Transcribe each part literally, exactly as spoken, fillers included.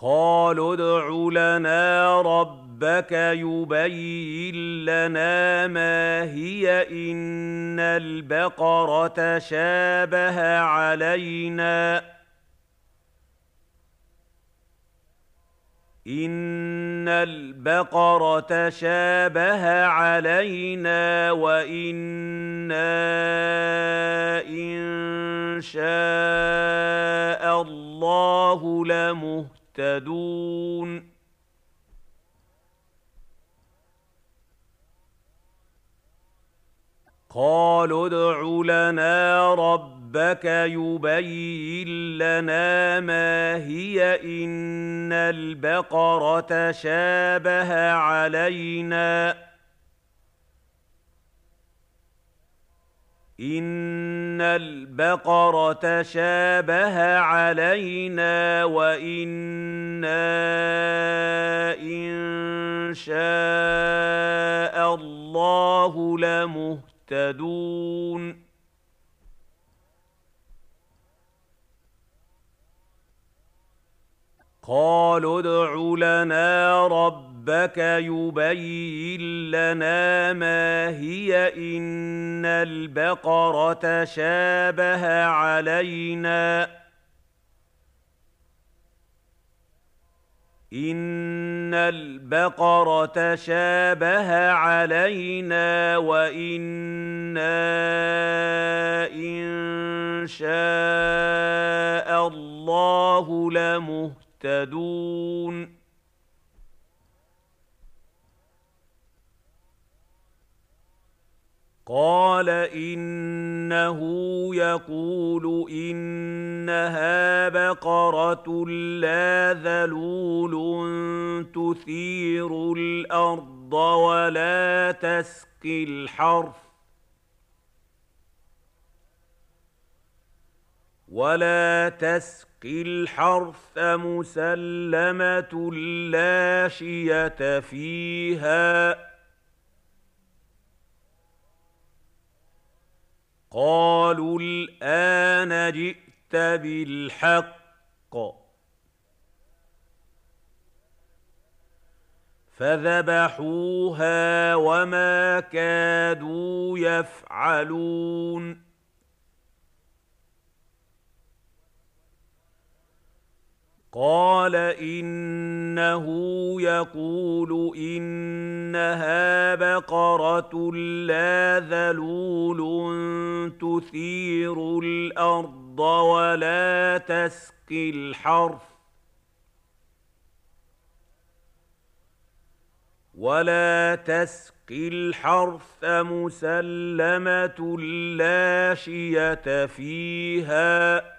قالوا ادْعُ لَنَا رَبَّكَ يُبَيِّن لَّنَا مَا هِيَ إِنَّ الْبَقَرَةَ شَابَهَ عَلَيْنَا إِنَّ الْبَقَرَةَ شَابَهَ عَلَيْنَا وَإِنَّا إِن شَاءَ اللَّهُ لَمُهْتَدُونَ قالوا ادْعُ لَنَا رَبَّكَ يُبَيِّن لَّنَا مَا هِيَ إِنَّ الْبَقَرَةَ شَابَهَ عَلَيْنَا إِنَّ الْبَقَرَةَ شَابَهَ عَلَيْنَا وَإِنَّا إِن شَاءَ اللَّهُ لَمُهْتَدُونَ قالوا ادْعُ لَنَا رَبَّكَ يُبَيِّن لَّنَا مَا هِيَ إِنَّ الْبَقَرَةَ شَابَهَ عَلَيْنَا إِنَّ الْبَقَرَةَ شَابَهَ عَلَيْنَا وَإِنَّا إِن شَاءَ اللَّهُ لَمُهْتَدُونَ قَالَ إِنَّهُ يَقُولُ إِنَّهَا بَقَرَةٌ لَّا ذَلُولٌ تُثِيرُ الْأَرْضَ وَلَا تَسْقِي الْحَرْثَ وَلَا تَسْقِي الْحَرْثَ مُسَلَّمَةٌ لَّا شِيَةَ فِيهَا قَالُوا الْآنَ جِئْتَ بِالْحَقِّ فَذَبَحُوهَا وَمَا كَادُوا يَفْعَلُونَ قَالَ إِنَّهُ يَقُولُ إِنَّهَا بَقَرَةٌ لَّا ذَلُولٌ تُثِيرُ الْأَرْضَ وَلَا تَسْقِي الْحَرْثَ وَلَا تَسْقِي الْحَرْثَ مُسَلَّمَةٌ لَّا شِيَةَ فِيهَا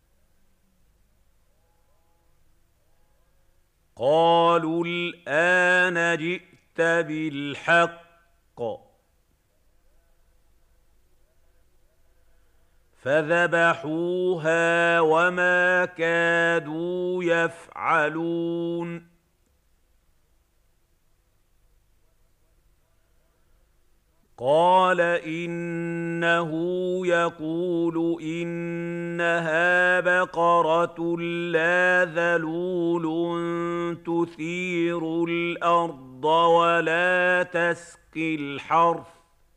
قَالُوا الْآنَ جِئْتَ بِالْحَقِّ فَذَبَحُوهَا وَمَا كَادُوا يَفْعَلُونَ قَالَ إِنَّهُ يَقُولُ إِنَّهَا بَقَرَةٌ لَّا ذَلُولٌ تُثِيرُ الْأَرْضَ وَلَا تَسْقِي الْحَرْثَ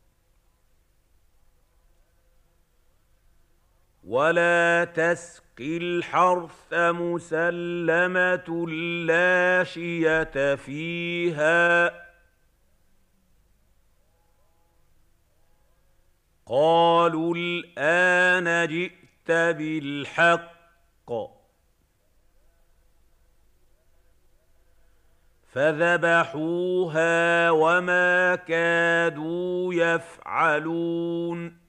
وَلَا تَسْقِي الْحَرْثَ مُسَلَّمَةٌ لَّا شِيَةَ فِيهَا قَالُوا الْآنَ جِئْتَ بِالْحَقِّ فَذَبَحُوهَا وَمَا كَادُوا يَفْعَلُونَ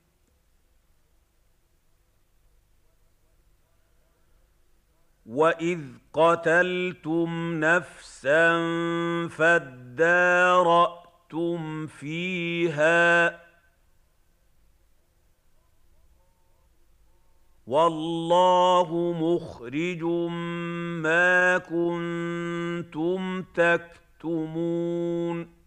وَإِذْ قَتَلْتُمْ نَفْسًا فَادَّارَأْتُمْ فِيهَا وَاللَّهُ مُخْرِجٌ مَّا كُنتُمْ تَكْتُمُونَ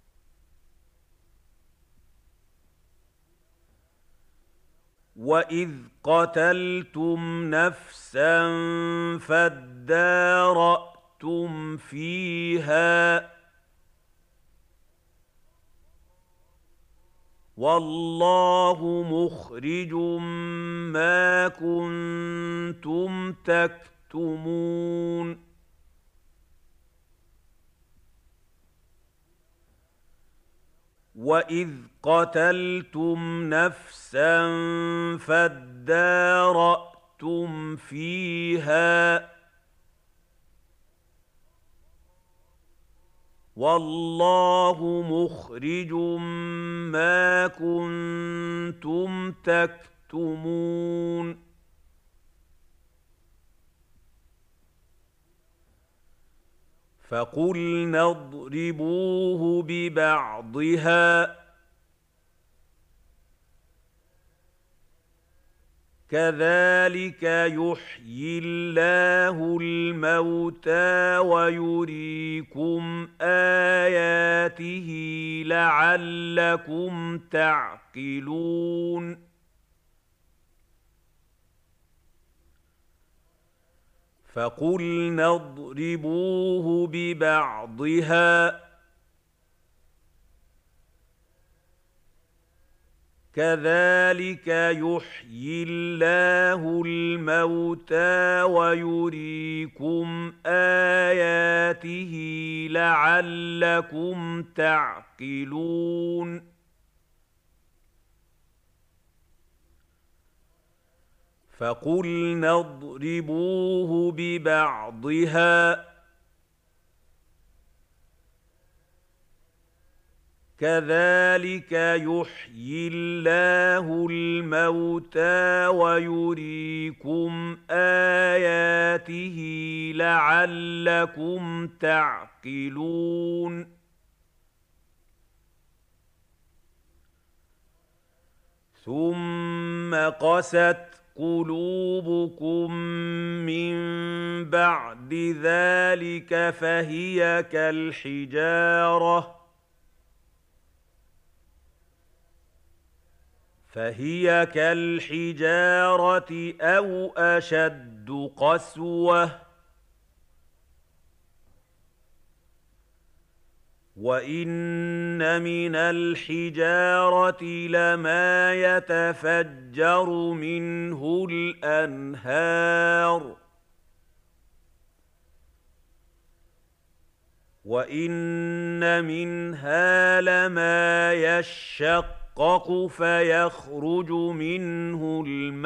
وَإِذْ قَتَلْتُمْ نَفْسًا فَادَّارَأْتُمْ طرقتم فيها والله مخرج ما كنتم تكتمون وإذ قتلتم نفسا فادارأتم فيها والله مخرج ما كنتم تكتمون فقلنا اضربوه ببعضها كذلك يحيي الله الموتى ويريكم آياته لعلكم تعقلون فقلنا اضربوه ببعضها كذلك يحيي الله الموتى ويريكم آياته لعلكم تعقلون فقلنا اضربوه ببعضها كذلك يحيي الله الموتى ويريكم آياته لعلكم تعقلون ثم قست قلوبكم من بعد ذلك فهي كالحجارة فهي كالحجارة أو أشد قسوة وإن من الحجارة لما يتفجر منه الأنهار وإن منها لما يشقق فيخرج منه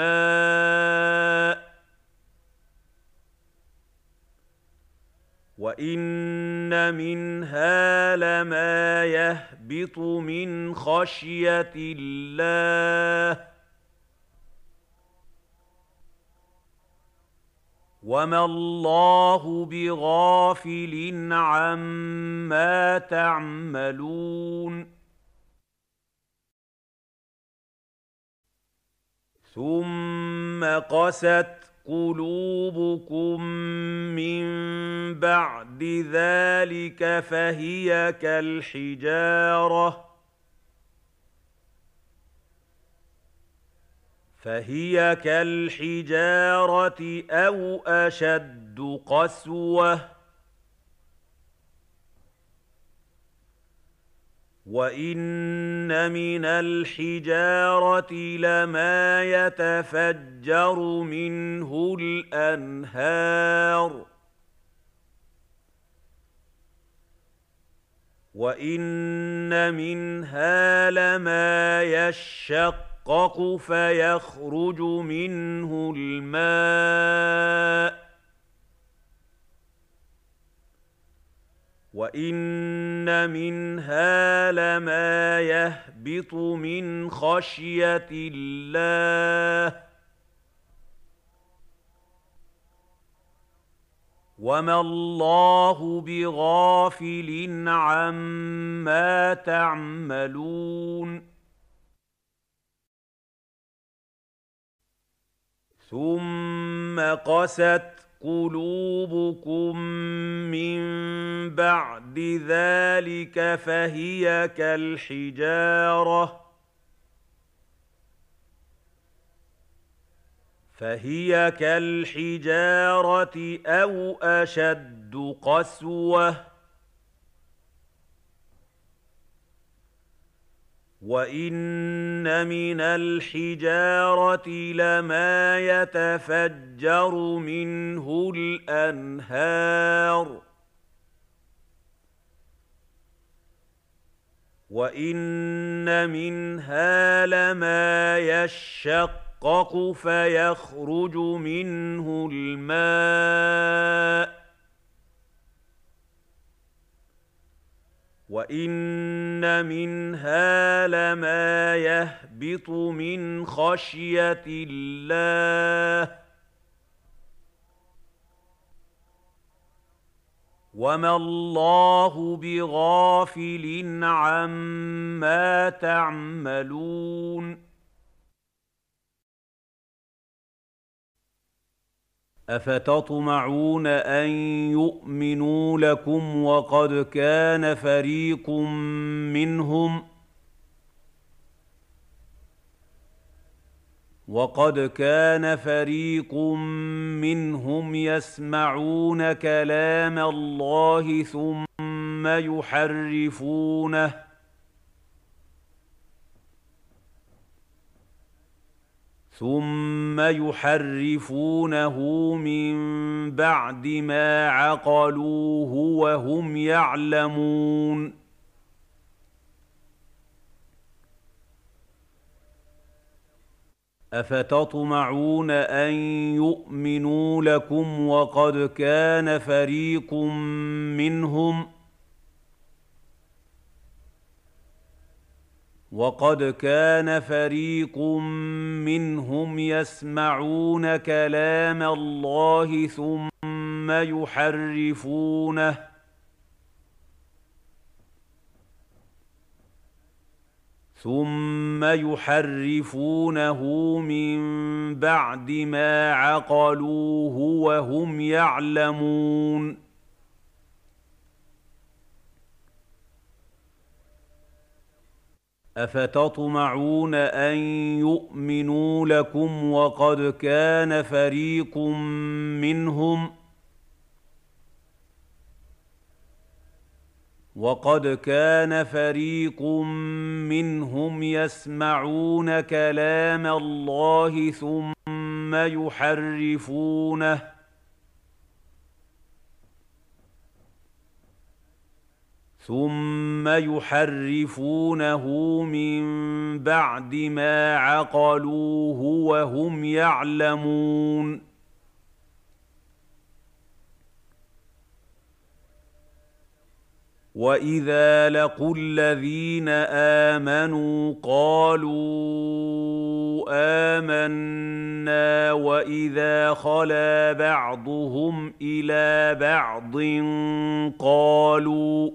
الماء وإن منها لما يهبط من خشية الله وما الله بغافل عما تعملون ثم قست قلوبكم من بعد ذلك فهي كالحجارة فهي كالحجارة أو أشد قسوة وإن من الحجارة لما يتفجر منه الأنهار وإن منها لما يشقق فيخرج منه الماء وإن منها لما يهبط من خشية الله وما الله بغافل عما تعملون ثم قست قلوبكم من بعد ذلك فهي كالحجارة فهي كالحجارة أو أشد قسوة وإن من الحجارة لما يتفجر منه الأنهار وإن منها لما يشقق فيخرج منه الماء وإن منها لما يهبط من خشية الله وما الله بغافل عما تعملون أفتطمعون أن يؤمنوا لكم وقد كان فريق منهم وقد كان فريق منهم يسمعون كلام الله ثم يحرفونه ثم يحرفونه من بعد ما عقلوه وهم يعلمون أفتطمعون أن يؤمنوا لكم وقد كان فريق منهم وقد كان فريق منهم يسمعون كلام الله ثم يحرفونه ثم يحرفونه من بعد ما عقلوه وهم يعلمون أفتطمعون أن يؤمنوا لكم وقد كان فريق منهم وقد كان فريق منهم يسمعون كلام الله ثم يحرفونه ثم يحرفونه من بعد ما عقلوه وهم يعلمون وإذا لقوا الذين آمنوا قالوا آمنا وإذا خلا بعضهم إلى بعض قالوا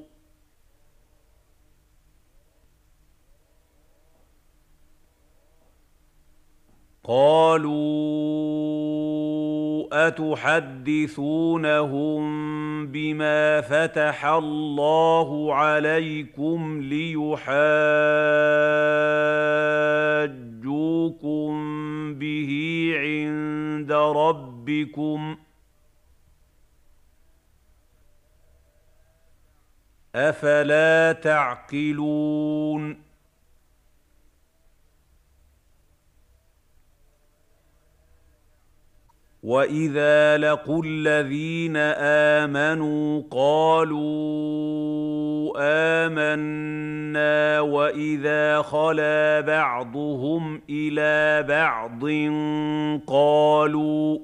قالوا أتحدثونهم بما فتح الله عليكم ليحاجوكم به عند ربكم أفلا تعقلون وإذا لقوا الذين آمنوا قالوا آمنا وإذا خلا بعضهم إلى بعض قالوا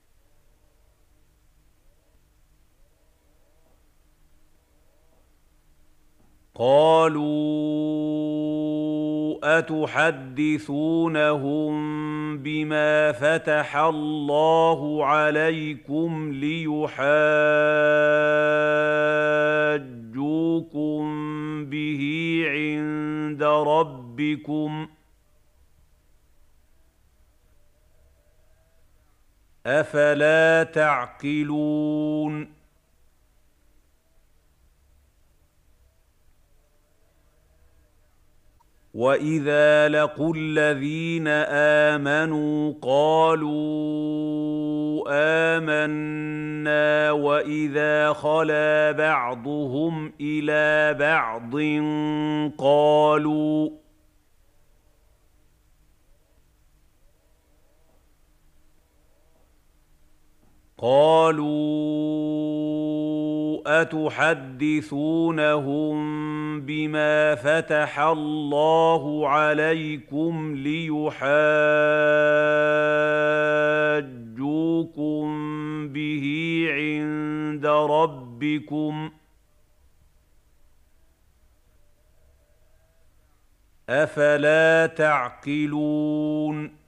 قالوا أتحدثونهم بما فتح الله عليكم ليحاجوكم به عند ربكم أفلا تعقلون وَإِذَا لَقُوا الَّذِينَ آمَنُوا قَالُوا آمَنَّا وَإِذَا خَلَا بَعْضُهُمْ إِلَىٰ بَعْضٍ قَالُوا قالوا أتحدثونهم بما فتح الله عليكم ليحاجوكم به عند ربكم أفلا تعقلون